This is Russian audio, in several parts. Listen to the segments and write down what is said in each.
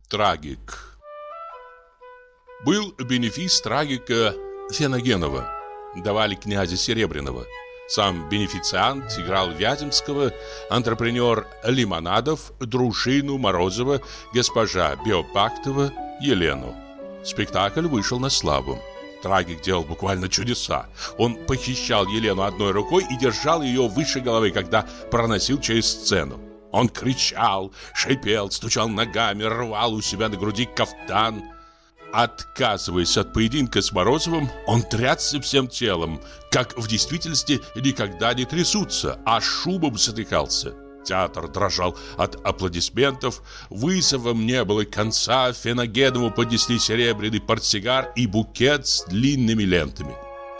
Трагик. Был бенефис трагика Феногенова. Давали князя Серебряного. Сам бенефициант играл Вяземского, антрепренер Лимонадов, дружину Морозова, госпожа Биобактова, Елену. Спектакль вышел на славу. Трагик делал буквально чудеса. Он похищал Елену одной рукой и держал ее выше головы, когда проносил через сцену. Он кричал, шипел, стучал ногами, рвал у себя на груди кафтан. Отказываясь от поединка с Морозовым, он трясся всем телом, как в действительности никогда не трясутся, а шумом задыхался. Театр дрожал от аплодисментов, вызовам не было конца, Феногенову поднесли серебряный портсигар и букет с длинными лентами.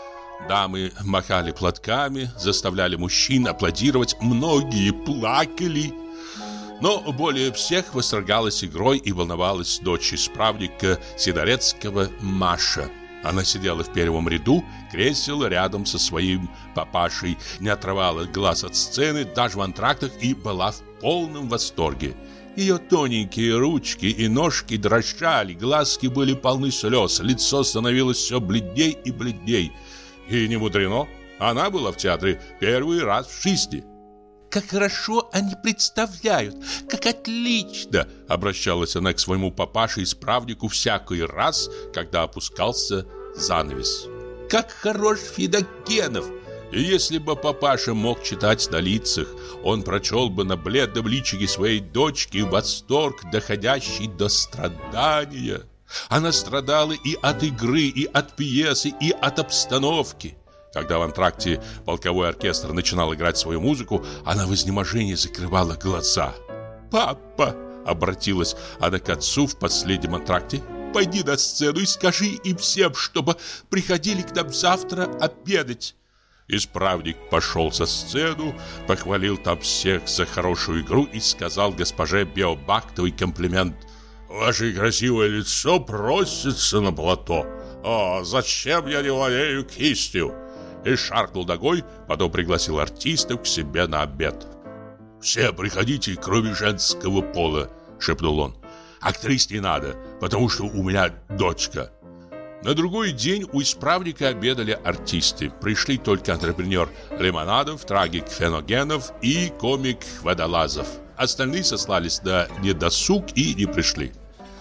Дамы махали платками, заставляли мужчин аплодировать, многие плакали. Но более всех восторгалась игрой и волновалась дочь исправника Сидорецкого Маша. Она сидела в первом ряду, кресела рядом со своим папашей, не отрывала глаз от сцены даже в антрактах и была в полном восторге. Ее тоненькие ручки и ножки дрожали, глазки были полны слез, лицо становилось все бледней и бледней. И не мудрено, она была в театре первый раз в жизни. «Как хорошо они представляют, как отлично!» Обращалась она к своему папаше-исправнику всякий раз, когда опускался занавес. «Как хорош Феногенов!» И если бы папаша мог читать на лицах, он прочел бы на бледном личике своей дочки восторг, доходящий до страдания. Она страдала и от игры, и от пьесы, и от обстановки. Когда в антракте полковой оркестр начинал играть свою музыку, она в изнеможении закрывала глаза. «Папа!» — обратилась она к отцу в последнем антракте. «Пойди на сцену и скажи им всем, чтобы приходили к нам завтра обедать». Исправник пошел со сцену, похвалил там всех за хорошую игру и сказал госпоже Биобактовой комплимент. «Ваше красивое лицо просится на плато. О, зачем я не владею кистью?» И шаркнул ногой, потом пригласил артистов к себе на обед. «Все приходите, кроме женского пола», — шепнул он. «Актрис не надо, потому что у меня дочка». На другой день у исправника обедали артисты. Пришли только антрепренер Лимонадов, трагик Феногенов и комик Водолазов. Остальные сослались на недосуг и не пришли.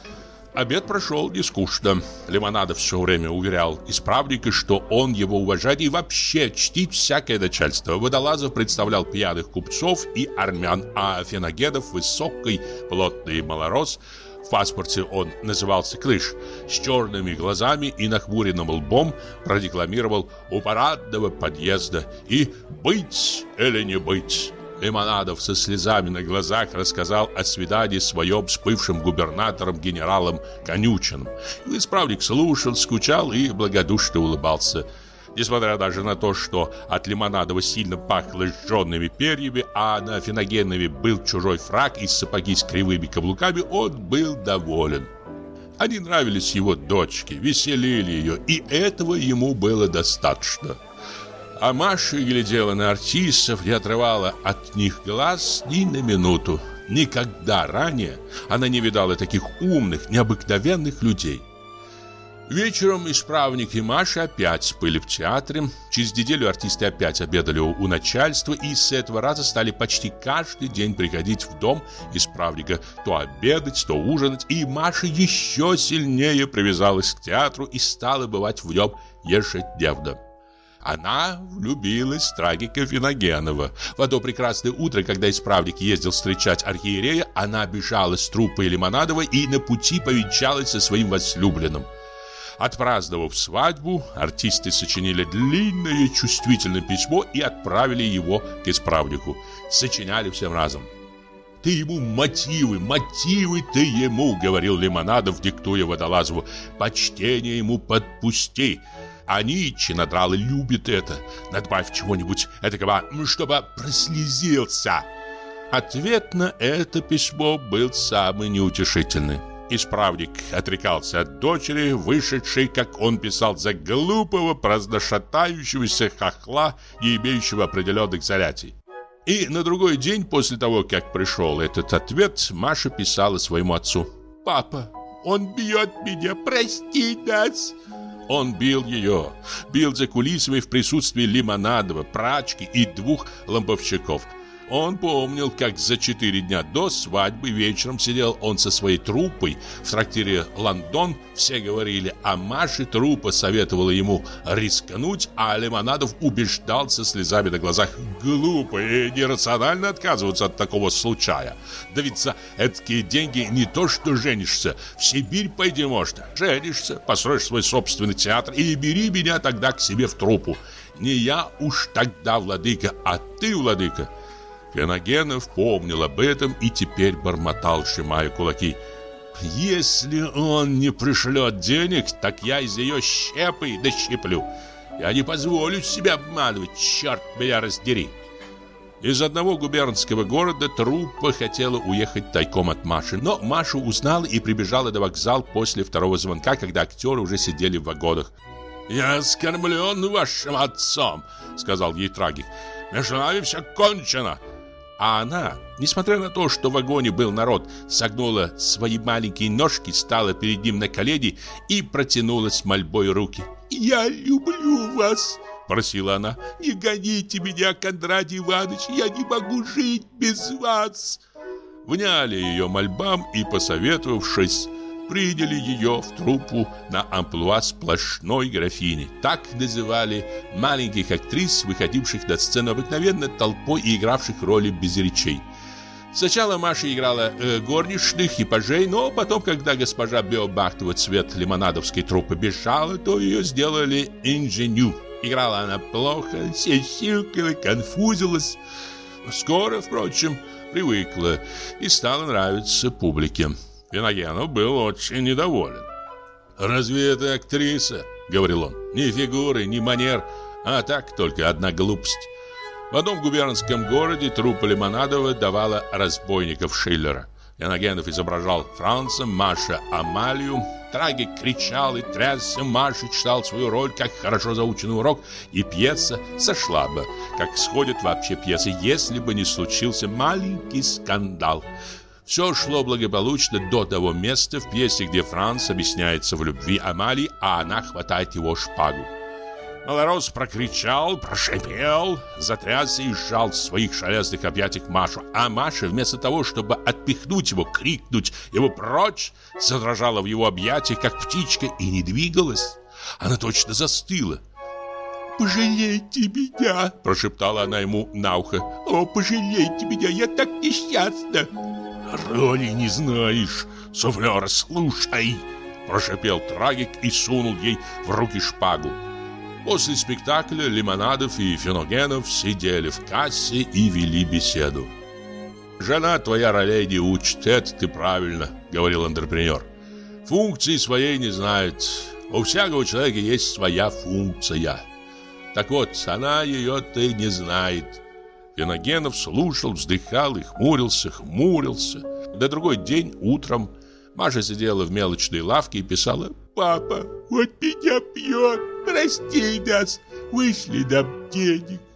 Обед прошел не скучно. Лимонадов все время уверял исправника, что он его уважает и вообще чтит всякое начальство. Водолазов представлял пьяных купцов и армян, а Феногенов высокий, плотный малорос. В паспорте он назывался Клыш, с черными глазами и нахмуренным лбом продекламировал у парадного подъезда и «Быть или не быть». Лимонадов со слезами на глазах рассказал о свидании своем с бывшим губернатором генералом Конючиным. Исправник слушал, скучал и благодушно улыбался. Несмотря даже на то, что от Лимонадова сильно пахло сжженными перьями, а на Феногенове был чужой фрак и сапоги с кривыми каблуками, он был доволен. Они нравились его дочке, веселили ее, и этого ему было достаточно. А Маша глядела на артистов, не отрывала от них глаз ни на минуту. Никогда ранее она не видала таких умных, необыкновенных людей. Вечером исправник и Маша опять были в театре. Через неделю артисты опять обедали у начальства и с этого раза стали почти каждый день приходить в дом исправника, то обедать, то ужинать. И Маша еще сильнее привязалась к театру и стала бывать в нем ежедневно. Она влюбилась в трагика Феногенова. В одно прекрасное утро, когда исправник ездил встречать архиерея, она бежала с труппой Лимонадова и на пути повенчалась со своим возлюбленным. Отпраздновав свадьбу, артисты сочинили длинное чувствительное письмо и отправили его к исправнику. Сочиняли всем разом. «Ты ему мотивы ты ему», — говорил Лимонадов, диктуя Водолазову. «Почтение ему подпусти. Они, чинодралы, любят это. Надбавь чего-нибудь этакого, чтобы прослезился». Ответ на это письмо был самый неутешительный. Исправник отрекался от дочери, вышедшей, как он писал, за глупого, праздношатающегося хохла, не имеющего определенных занятий. И на другой день после того, как пришел этот ответ, Маша писала своему отцу: папа. Он бьет меня, прости нас. Он бил ее, бил за кулисами в присутствии Лимонадова, прачки и 2 ламповщиков. Он помнил, как за 4 дня до свадьбы вечером сидел он со своей труппой в трактире «Лондон». Все говорили о Маше, труппа советовала ему рискнуть, а Лимонадов убеждал со слезами на глазах: глупо и нерационально отказываться от такого случая. Да ведь за эткие деньги не то что женишься, в Сибирь пойти можно. Женишься, построишь свой собственный театр и бери меня тогда к себе в труппу. Не я уж тогда владыка, а ты владыка. Феногенов помнил об этом и теперь бормотал, сжимая кулаки: «Если он не пришлет денег, так я из ее щепы дощиплю. Я не позволю себя обманывать, черт меня раздери». Из одного губернского города труппа хотела уехать тайком от Маши, но Маша узнала и прибежала до вокзала после 2-го звонка, когда актеры уже сидели в вагонах. «Я оскорблен вашим отцом», — сказал ей трагик. «Между нами все кончено». А она, несмотря на то, что в вагоне был народ, согнула свои маленькие ножки, стала перед ним на колени и протянула с мольбой руки. «Я люблю вас», — просила она. «Не гоните меня, Кондратий Иванович, я не могу жить без вас». Вняли ее мольбам и, посоветовавшись, приняли ее в труппу на амплуа сплошной графини. Так называли маленьких актрис, выходивших на сцену обыкновенно толпой и игравших роли без речей. Сначала Маша играла горничных и пажей, но потом, когда госпожа Беобахтова цвет лимонадовской труппы бежала, то ее сделали инженю. Играла она плохо, сисюкала, конфузилась. Скоро, впрочем, привыкла и стала нравиться публике. Феногенов был очень недоволен. «Разве это актриса?» — говорил он. «Ни фигуры, ни манер, а так только одна глупость». В одном губернском городе труппа Лимонадова давала разбойников Шиллера. Феногенов изображал Франца, Маша Амалию. Трагик кричал и трясся, Маша читал свою роль как хорошо заученный урок, и пьеса сошла бы, как сходят вообще пьесы, если бы не случился маленький скандал. Все шло благополучно до того места в пьесе, где Франц объясняется в любви Амалии, а она хватает его шпагу. Малорос прокричал, прошипел, затрясся и сжал в своих шалестных объятиях Машу. А Маша, вместо того, чтобы отпихнуть его, крикнуть его прочь, задрожала в его объятиях, как птичка, и не двигалась. Она точно застыла. «Пожалейте меня!» – прошептала она ему на ухо. «О, пожалейте меня, я так несчастна!» «Роли не знаешь, суфлер, слушай!» – прошипел трагик и сунул ей в руки шпагу. После спектакля Лимонадов и Феногенов сидели в кассе и вели беседу. «Жена твоя ролей не учит, это ты правильно», — говорил антрепренер. «Функции своей не знает. У всякого человека есть своя функция. Так вот, она ее-то не знает». Феногенов слушал, вздыхал и хмурился. На другой день утром Маша сидела в мелочной лавке и писала: «Папа, вот меня бьет, прости нас, вышли нам денег».